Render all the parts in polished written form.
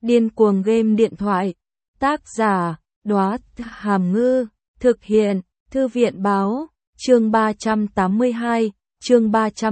Điên cuồng game điện thoại. Tác giả, Đóa Hàm Ngư. Thực hiện, Thư viện báo. Chương 382, chương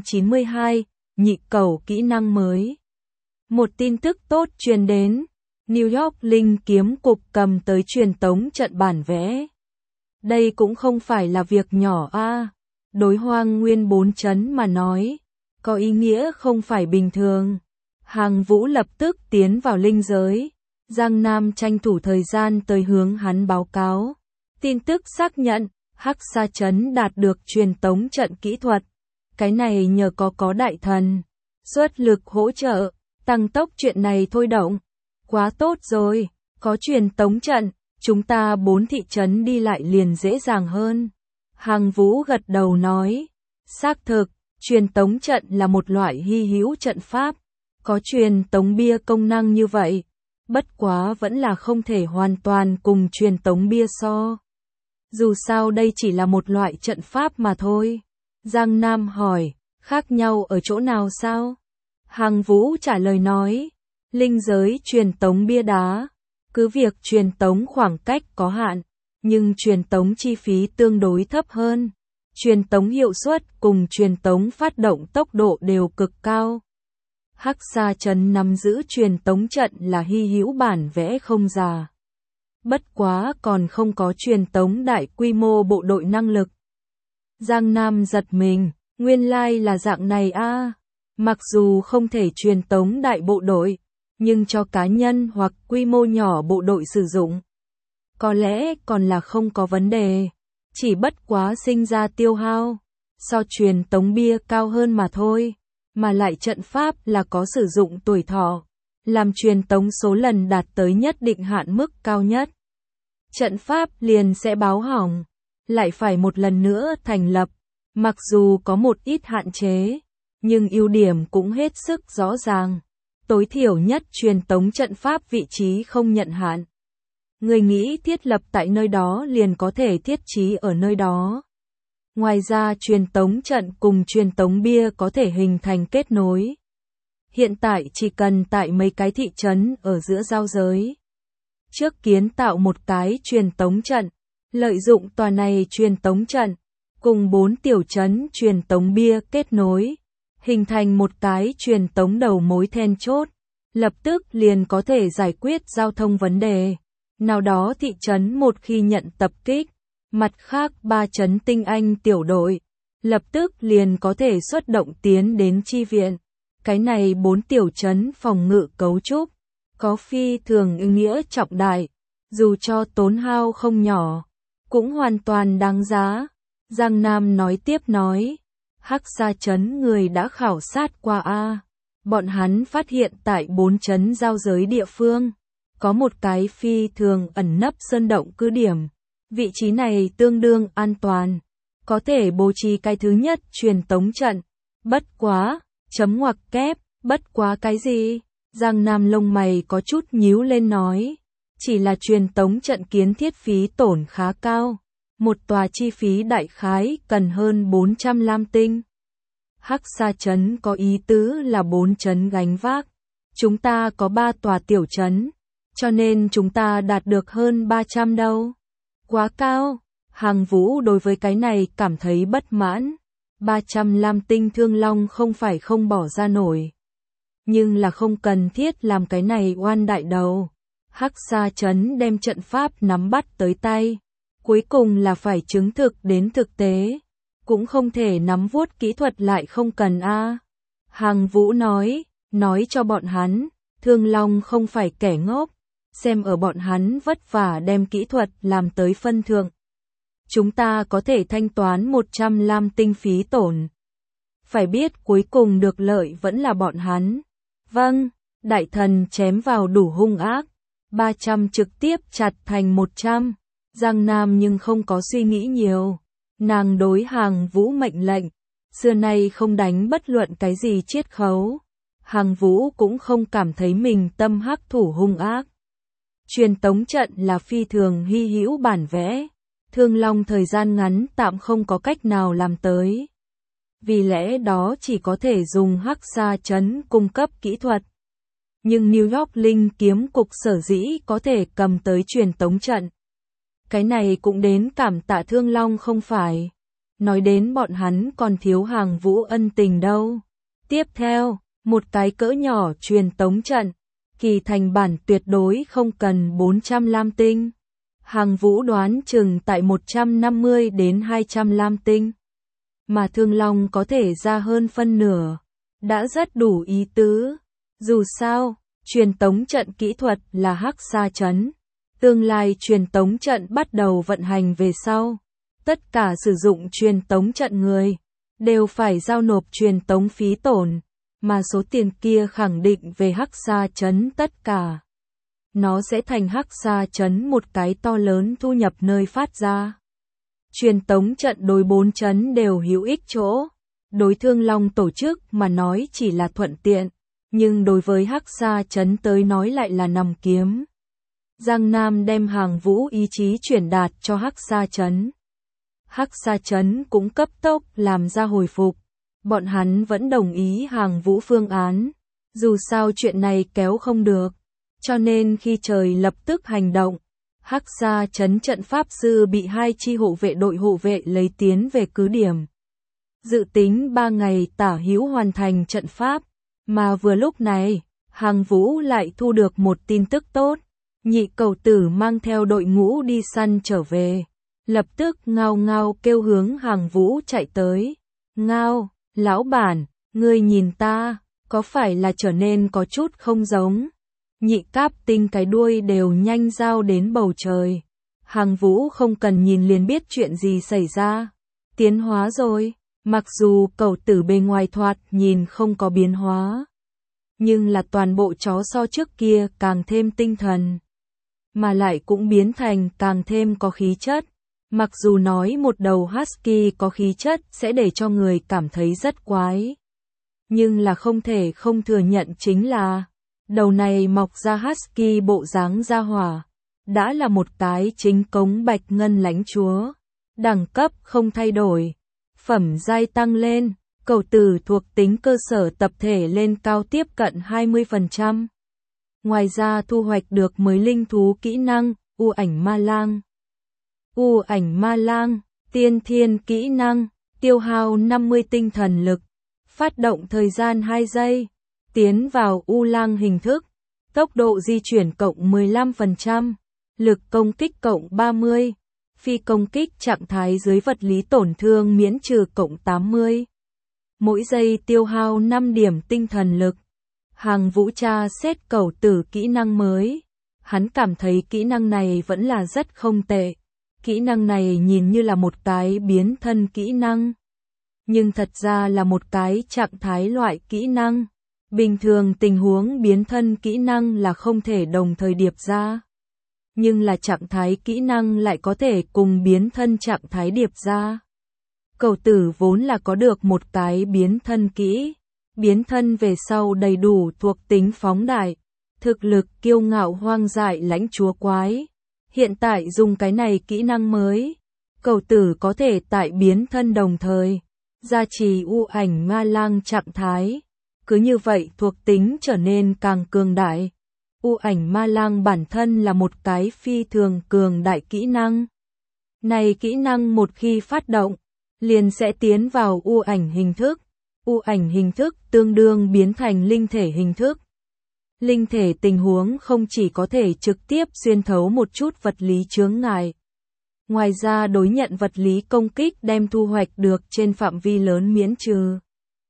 392, nhị cầu kỹ năng mới. Một tin tức tốt truyền đến. New York Linh kiếm cục cầm tới truyền tống trận bản vẽ. Đây cũng không phải là việc nhỏ a. Đối Hoang Nguyên 4 chấn mà nói, có ý nghĩa không phải bình thường. Hàng Vũ lập tức tiến vào linh giới. Giang Nam tranh thủ thời gian tới hướng hắn báo cáo. Tin tức xác nhận, Hắc Sa Trấn đạt được truyền tống trận kỹ thuật. Cái này nhờ có đại thần xuất lực hỗ trợ, tăng tốc chuyện này thôi động. Quá tốt rồi, có truyền tống trận, chúng ta 4 thị trấn đi lại liền dễ dàng hơn. Hàng Vũ gật đầu nói, xác thực, truyền tống trận là một loại hy hữu trận pháp, có truyền tống bia công năng như vậy, bất quá vẫn là không thể hoàn toàn cùng truyền tống bia so. Dù sao đây chỉ là một loại trận pháp mà thôi. Giang Nam hỏi, khác nhau ở chỗ nào sao? Hàng Vũ trả lời nói, linh giới truyền tống bia đá, cứ việc truyền tống khoảng cách có hạn, nhưng truyền tống chi phí tương đối thấp hơn. Truyền tống hiệu suất cùng truyền tống phát động tốc độ đều cực cao. Hắc Sa Trấn nắm giữ truyền tống trận là hy hữu bản vẽ không già. Bất quá còn không có truyền tống đại quy mô bộ đội năng lực. Giang Nam giật mình, nguyên lai là dạng này a. Mặc dù không thể truyền tống đại bộ đội, nhưng cho cá nhân hoặc quy mô nhỏ bộ đội sử dụng, có lẽ còn là không có vấn đề, chỉ bất quá sinh ra tiêu hao, so truyền tống bia cao hơn mà thôi, mà lại trận pháp là có sử dụng tuổi thọ, làm truyền tống số lần đạt tới nhất định hạn mức cao nhất. Trận pháp liền sẽ báo hỏng, lại phải một lần nữa thành lập, mặc dù có một ít hạn chế, nhưng ưu điểm cũng hết sức rõ ràng. Tối thiểu nhất truyền tống trận pháp vị trí không nhận hạn. Người nghĩ thiết lập tại nơi đó liền có thể thiết trí ở nơi đó. Ngoài ra truyền tống trận cùng truyền tống bia có thể hình thành kết nối. Hiện tại chỉ cần tại mấy cái thị trấn ở giữa giao giới. Trước kiến tạo một cái truyền tống trận, lợi dụng tòa này truyền tống trận, cùng 4 tiểu trấn truyền tống bia kết nối, hình thành một cái truyền tống đầu mối then chốt. Lập tức liền có thể giải quyết giao thông vấn đề. Nào đó thị trấn một khi nhận tập kích, mặt khác 3 trấn tinh anh tiểu đội, lập tức liền có thể xuất động tiến đến chi viện. Cái này 4 tiểu trấn phòng ngự cấu trúc, có phi thường ý nghĩa trọng đại, dù cho tốn hao không nhỏ, cũng hoàn toàn đáng giá. Giang Nam nói tiếp nói, Hắc Sa Trấn người đã khảo sát qua a. Bọn hắn phát hiện tại 4 trấn giao giới địa phương, có một cái phi thường ẩn nấp sơn động cứ điểm. Vị trí này tương đương an toàn, có thể bố trí cái thứ nhất truyền tống trận. Bất quá, chấm ngoặc kép, bất quá cái gì? Giang Nam lông mày có chút nhíu lên nói, chỉ là truyền tống trận kiến thiết phí tổn khá cao, một tòa chi phí đại khái cần hơn 400 lam tinh. Hắc Sa Trấn có ý tứ là 4 trấn gánh vác. Chúng ta có 3 tòa tiểu trấn, cho nên chúng ta đạt được hơn 300 đâu. Quá cao. Hàng Vũ đối với cái này cảm thấy bất mãn. 300 lam tinh Thương Long không phải không bỏ ra nổi, nhưng là không cần thiết làm cái này oan đại đầu. Hắc Sa Trấn đem trận pháp nắm bắt tới tay, cuối cùng là phải chứng thực đến thực tế. Cũng không thể nắm vuốt kỹ thuật lại không cần a. Hàng Vũ nói cho bọn hắn, Thương Long không phải kẻ ngốc, xem ở bọn hắn vất vả đem kỹ thuật làm tới phân thượng. Chúng ta có thể thanh toán 100 lam tinh phí tổn. Phải biết cuối cùng được lợi vẫn là bọn hắn. Vâng, đại thần chém vào đủ hung ác, 300 trực tiếp chặt thành 100. Giang Nam nhưng không có suy nghĩ nhiều. Nàng đối Hàng Vũ mệnh lệnh, xưa nay không đánh bất luận cái gì chiết khấu. Hàng Vũ cũng không cảm thấy mình tâm hắc thủ hung ác. Truyền tống trận là phi thường hy hữu bản vẽ, Thương Long thời gian ngắn tạm không có cách nào làm tới. Vì lẽ đó chỉ có thể dùng Hắc Sa Trấn cung cấp kỹ thuật. Nhưng New York Linh kiếm cục sở dĩ có thể cầm tới truyền tống trận. Cái này cũng đến cảm tạ Thương Long không phải. Nói đến bọn hắn còn thiếu Hàng Vũ ân tình đâu. Tiếp theo, một cái cỡ nhỏ truyền tống trận. Kỳ thành bản tuyệt đối không cần 400 lam tinh. Hàng Vũ đoán chừng tại 150 đến 200 lam tinh. Mà Thương Long có thể ra hơn phân nửa. Đã rất đủ ý tứ. Dù sao, truyền tống trận kỹ thuật là Hắc Sa Trấn. Tương lai truyền tống trận bắt đầu vận hành về sau. Tất cả sử dụng truyền tống trận người đều phải giao nộp truyền tống phí tổn. Mà số tiền kia khẳng định về Hắc Sa Trấn tất cả. Nó sẽ thành Hắc Sa Trấn một cái to lớn thu nhập nơi phát ra. Truyền tống trận đối 4 trấn đều hữu ích chỗ. Đối Thương Long tổ chức mà nói chỉ là thuận tiện. Nhưng đối với Hắc Sa Trấn tới nói lại là nằm kiếm. Giang Nam đem Hàng Vũ ý chí truyền đạt cho Hắc Sa Trấn. Hắc Sa Trấn cũng cấp tốc làm ra hồi phục. Bọn hắn vẫn đồng ý Hàng Vũ phương án. Dù sao chuyện này kéo không được. Cho nên khi trời lập tức hành động, Hắc Sa Trấn trận pháp sư bị 2 chi hộ vệ đội hộ vệ lấy tiến về cứ điểm. Dự tính 3 ngày tả hữu hoàn thành trận pháp. Mà vừa lúc này, Hàng Vũ lại thu được một tin tức tốt. Nhị cầu tử mang theo đội ngũ đi săn trở về. Lập tức Ngao Ngao kêu hướng Hàng Vũ chạy tới. Ngao, lão bản, ngươi nhìn ta, có phải là trở nên có chút không giống? Nhị Cáp Tinh cái đuôi đều nhanh giao đến bầu trời. Hàng Vũ không cần nhìn liền biết chuyện gì xảy ra. Tiến hóa rồi, mặc dù cầu tử bề ngoài thoạt nhìn không có biến hóa. Nhưng là toàn bộ chó so trước kia càng thêm tinh thần. Mà lại cũng biến thành càng thêm có khí chất. Mặc dù nói một đầu husky có khí chất sẽ để cho người cảm thấy rất quái. Nhưng là không thể không thừa nhận chính là đầu này mọc ra husky bộ dáng ra hỏa. Đã là một cái chính cống bạch ngân lãnh chúa. Đẳng cấp không thay đổi. Phẩm giai tăng lên. Cầu tử thuộc tính cơ sở tập thể lên cao tiếp cận 20%. Ngoài ra thu hoạch được mới linh thú kỹ năng, U ảnh ma lang. U ảnh ma lang, tiên thiên kỹ năng, tiêu hao 50 tinh thần lực, phát động thời gian 2 giây, tiến vào U lang hình thức, tốc độ di chuyển cộng 15%, lực công kích cộng 30, phi công kích trạng thái dưới vật lý tổn thương miễn trừ cộng 80. Mỗi giây tiêu hao 5 điểm tinh thần lực. Hàng Vũ tra xét cầu tử kỹ năng mới. Hắn cảm thấy kỹ năng này vẫn là rất không tệ. Kỹ năng này nhìn như là một cái biến thân kỹ năng. Nhưng thật ra là một cái trạng thái loại kỹ năng. Bình thường tình huống biến thân kỹ năng là không thể đồng thời điệp ra. Nhưng là trạng thái kỹ năng lại có thể cùng biến thân trạng thái điệp ra. Cầu tử vốn là có được một cái biến thân kỹ. Biến thân về sau đầy đủ thuộc tính phóng đại. Thực lực kiêu ngạo hoang dại lãnh chúa quái. Hiện tại dùng cái này kỹ năng mới. Cầu tử có thể tại biến thân đồng thời. Gia trì U ảnh ma lang trạng thái. Cứ như vậy thuộc tính trở nên càng cường đại. U ảnh ma lang bản thân là một cái phi thường cường đại kỹ năng. Này kỹ năng một khi phát động, liền sẽ tiến vào U ảnh hình thức. U ảnh hình thức tương đương biến thành linh thể hình thức. Linh thể tình huống không chỉ có thể trực tiếp xuyên thấu một chút vật lý chướng ngại. Ngoài ra đối nhận vật lý công kích đem thu hoạch được trên phạm vi lớn miễn trừ.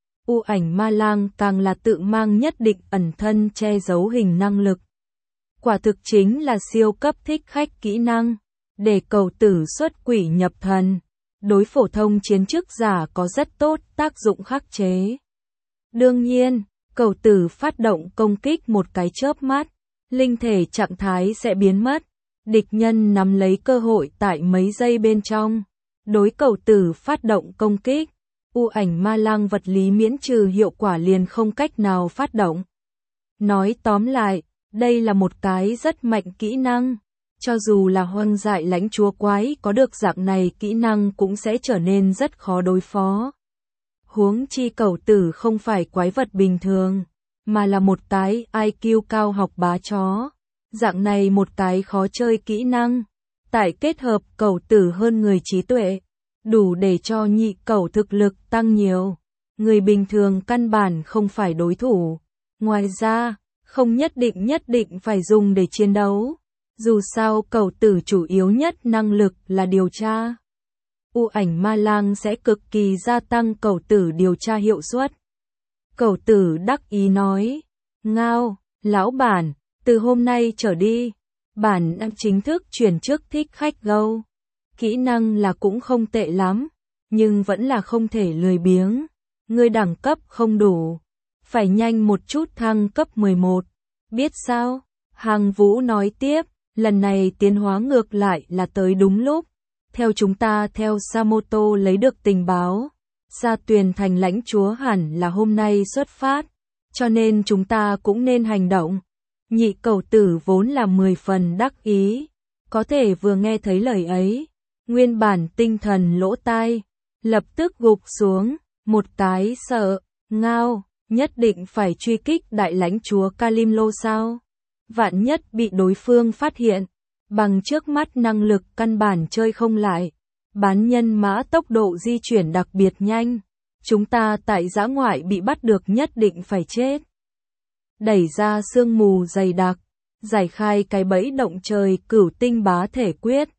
U ảnh ma lang càng là tự mang nhất định ẩn thân che giấu hình năng lực. Quả thực chính là siêu cấp thích khách kỹ năng. Để cầu tử xuất quỷ nhập thần. Đối phổ thông chiến chức giả có rất tốt tác dụng khắc chế. Đương nhiên, cầu tử phát động công kích một cái chớp mắt, linh thể trạng thái sẽ biến mất. Địch nhân nắm lấy cơ hội tại mấy giây bên trong. Đối cầu tử phát động công kích, U ảnh ma lang vật lý miễn trừ hiệu quả liền không cách nào phát động. Nói tóm lại, đây là một cái rất mạnh kỹ năng. Cho dù là hoang dại lãnh chúa quái có được dạng này kỹ năng cũng sẽ trở nên rất khó đối phó. Huống chi cầu tử không phải quái vật bình thường, mà là một cái IQ cao học bá chó. Dạng này một cái khó chơi kỹ năng, tại kết hợp cẩu tử hơn người trí tuệ, đủ để cho nhị cẩu thực lực tăng nhiều. Người bình thường căn bản không phải đối thủ. Ngoài ra, không nhất định phải dùng để chiến đấu. Dù sao cẩu tử chủ yếu nhất năng lực là điều tra. U ảnh ma lang sẽ cực kỳ gia tăng cẩu tử điều tra hiệu suất. Cẩu tử đắc ý nói, ngao, lão bản, từ hôm nay trở đi, bản đã chính thức chuyển chức thích khách gâu. Kỹ năng là cũng không tệ lắm, nhưng vẫn là không thể lười biếng. Ngươi đẳng cấp không đủ, phải nhanh một chút thăng cấp 11. Biết sao? Hàng Vũ nói tiếp, lần này tiến hóa ngược lại là tới đúng lúc. Theo chúng ta theo Samoto lấy được tình báo, Sa Tuyền thành lãnh chúa hẳn là hôm nay xuất phát, cho nên chúng ta cũng nên hành động. Nhị cẩu tử vốn là 10 phần đắc ý, có thể vừa nghe thấy lời ấy, nguyên bản tinh thần lỗ tai, lập tức gục xuống, một cái sợ, ngao, nhất định phải truy kích đại lãnh chúa Kalimlo sao? Vạn nhất bị đối phương phát hiện, bằng trước mắt năng lực căn bản chơi không lại, bán nhân mã tốc độ di chuyển đặc biệt nhanh, chúng ta tại dã ngoại bị bắt được nhất định phải chết. Đẩy ra sương mù dày đặc, giải khai cái bẫy động trời cửu tinh bá thể quyết,